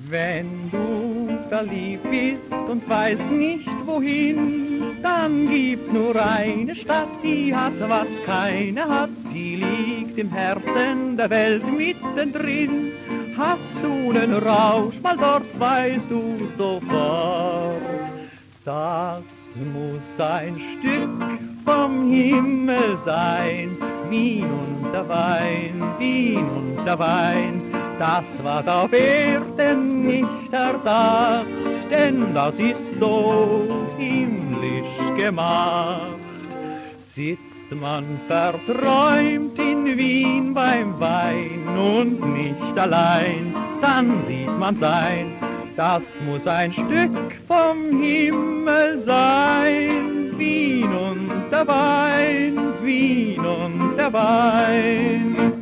Wenn du verliebt bist und weißt nicht wohin, dann gibt's nur eine Stadt, die hat, was keine hat. Sie liegt im Herzen der Welt mittendrin. Hast du nen Rausch, mal dort weißt du sofort. Das muss ein Stück vom Himmel sein, Wien und der Wein, Wien und der Wein. Das war auf Erden nicht erdacht, denn das ist so himmlisch gemacht. Sitzt man verträumt in Wien beim Wein und nicht allein, dann sieht man sein. Das muss ein Stück vom Himmel sein, Wien und der Wein, Wien und der Wein.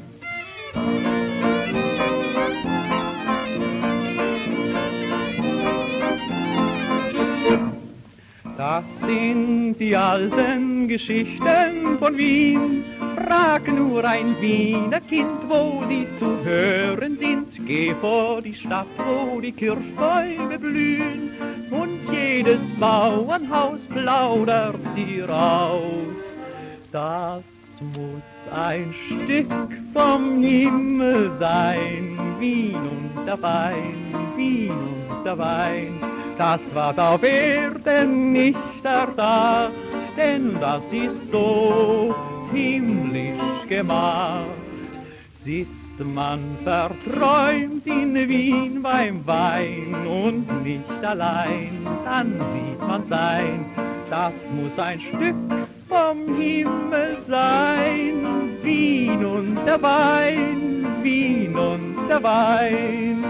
Das sind die alten Geschichten von Wien. Frag nur ein Wiener Kind, wo die zu hören sind. Geh vor die Stadt, wo die Kirschbäume blühen, und jedes Bauernhaus plaudert dir aus. Das muss ein Stück vom Himmel sein, Wien und der Wein, Wien und der Wein. Das war auf Erden nicht erdacht, denn das ist so himmlisch gemacht. Sitzt man verträumt in Wien beim Wein und nicht allein, dann sieht man sein. Das muss ein Stück vom Himmel sein, Wien und der Wein, Wien und der Wein.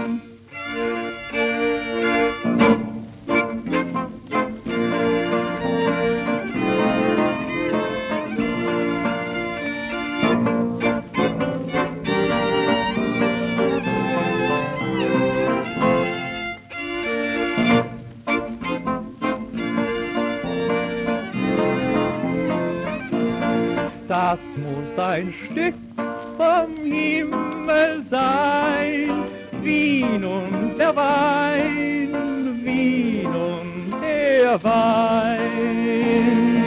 Das muss ein Stück vom Himmel sein, Wien und der Wein, Wien und der Wein.